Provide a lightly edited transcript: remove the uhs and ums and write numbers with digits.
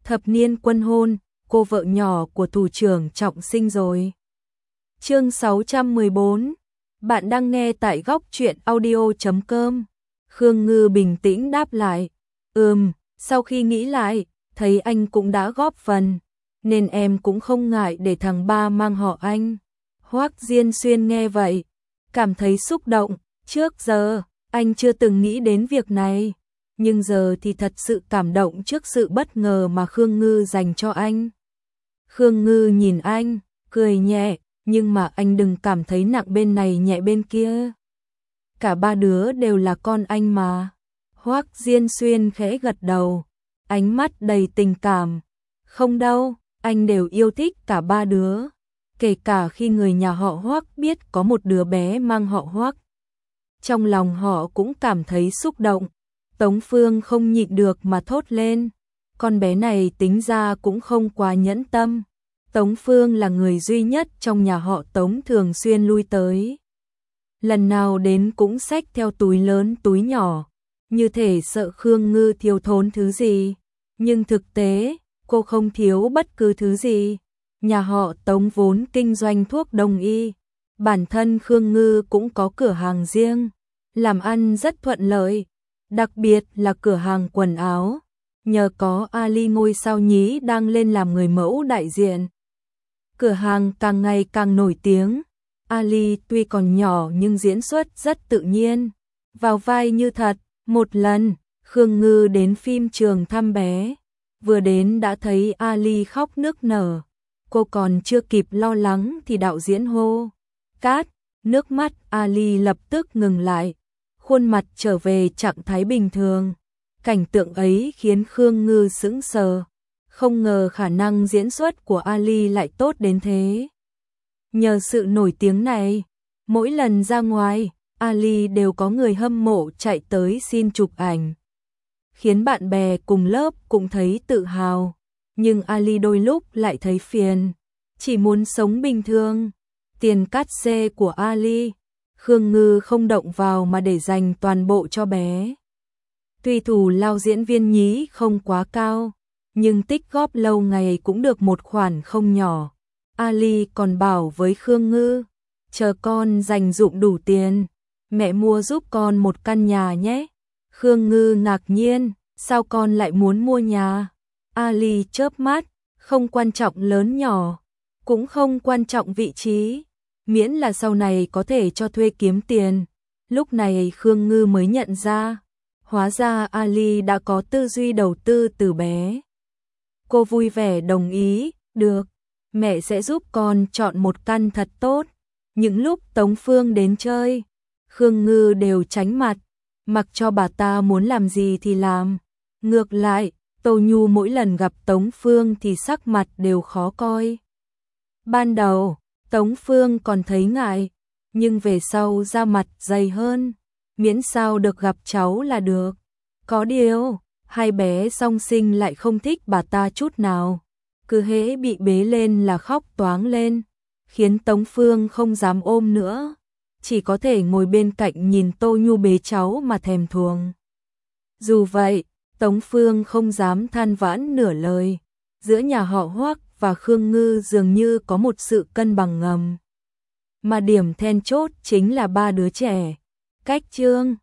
thập niên quân hôn, cô vợ nhỏ của thủ trưởng Trọng Sinh rồi. Chương 614. Bạn đang nghe tại góc truyện audio.com. Khương Ngư bình tĩnh đáp lại. Sau khi nghĩ lại, thấy anh cũng đã góp phần, nên em cũng không ngại để thằng ba mang họ anh. Hoắc Diên Xuyên nghe vậy, cảm thấy xúc động. Trước giờ, anh chưa từng nghĩ đến việc này, nhưng giờ thì thật sự cảm động trước sự bất ngờ mà Khương Ngư dành cho anh. Khương Ngư nhìn anh, cười nhẹ, nhưng mà anh đừng cảm thấy nặng bên này nhẹ bên kia. Cả ba đứa đều là con anh mà. Hoắc Diên Xuyên khẽ gật đầu, ánh mắt đầy tình cảm. Không đâu, anh đều yêu thích cả ba đứa, kể cả khi người nhà họ Hoắc biết có một đứa bé mang họ Hoắc. Trong lòng họ cũng cảm thấy xúc động. Tống Phương không nhịn được mà thốt lên, con bé này tính ra cũng không quá nhẫn tâm. Tống Phương là người duy nhất trong nhà họ Tống thường xuyên lui tới. Lần nào đến cũng xách theo túi lớn túi nhỏ, như thể sợ Khương Ngư thiếu thốn thứ gì. Nhưng thực tế, cô không thiếu bất cứ thứ gì. Nhà họ Tống vốn kinh doanh thuốc đông y. Bản thân Khương Ngư cũng có cửa hàng riêng, làm ăn rất thuận lợi, đặc biệt là cửa hàng quần áo. Nhờ có Ali ngôi sao nhí đang lên làm người mẫu đại diện, cửa hàng càng ngày càng nổi tiếng. Ali tuy còn nhỏ nhưng diễn xuất rất tự nhiên, vào vai như thật. Một lần, Khương Ngư đến phim trường thăm bé, vừa đến đã thấy Ali khóc nức nở. Cô còn chưa kịp lo lắng thì đạo diễn hô cắt, nước mắt Ali lập tức ngừng lại, khuôn mặt trở về trạng thái bình thường. Cảnh tượng ấy khiến Khương Ngư sững sờ, không ngờ khả năng diễn xuất của Ali lại tốt đến thế. Nhờ sự nổi tiếng này, mỗi lần ra ngoài, Ali đều có người hâm mộ chạy tới xin chụp ảnh, khiến bạn bè cùng lớp cũng thấy tự hào. Nhưng Ali đôi lúc lại thấy phiền, chỉ muốn sống bình thường. Tiền cát xê của Ali, Khương Ngư không động vào mà để dành toàn bộ cho bé. Tuy thù lao diễn viên nhí không quá cao, nhưng tích góp lâu ngày cũng được một khoản không nhỏ. Ali còn bảo với Khương Ngư, chờ con dành dụm đủ tiền, mẹ mua giúp con một căn nhà nhé. Khương Ngư ngạc nhiên, sao con lại muốn mua nhà? Ali chớp mắt, không quan trọng lớn nhỏ, cũng không quan trọng vị trí, miễn là sau này có thể cho thuê kiếm tiền. Lúc này Khương Ngư mới nhận ra, hóa ra Ali đã có tư duy đầu tư từ bé. Cô vui vẻ đồng ý, được, mẹ sẽ giúp con chọn một căn thật tốt. Những lúc Tống Phương đến chơi, Khương Ngư đều tránh mặt, mặc cho bà ta muốn làm gì thì làm. Ngược lại, Tô Nhu mỗi lần gặp Tống Phương thì sắc mặt đều khó coi. Ban đầu, Tống Phương còn thấy ngại, nhưng về sau da mặt dày hơn, miễn sao được gặp cháu là được. Có điều, hai bé song sinh lại không thích bà ta chút nào, cứ hễ bị bế lên là khóc toáng lên, khiến Tống Phương không dám ôm nữa, chỉ có thể ngồi bên cạnh nhìn Tô Nhu bế cháu mà thèm thuồng. Dù vậy, Tống Phương không dám than vãn nửa lời. Giữa nhà họ Hoắc và Khương Ngư dường như có một sự cân bằng ngầm, mà điểm then chốt chính là ba đứa trẻ. Cách Trương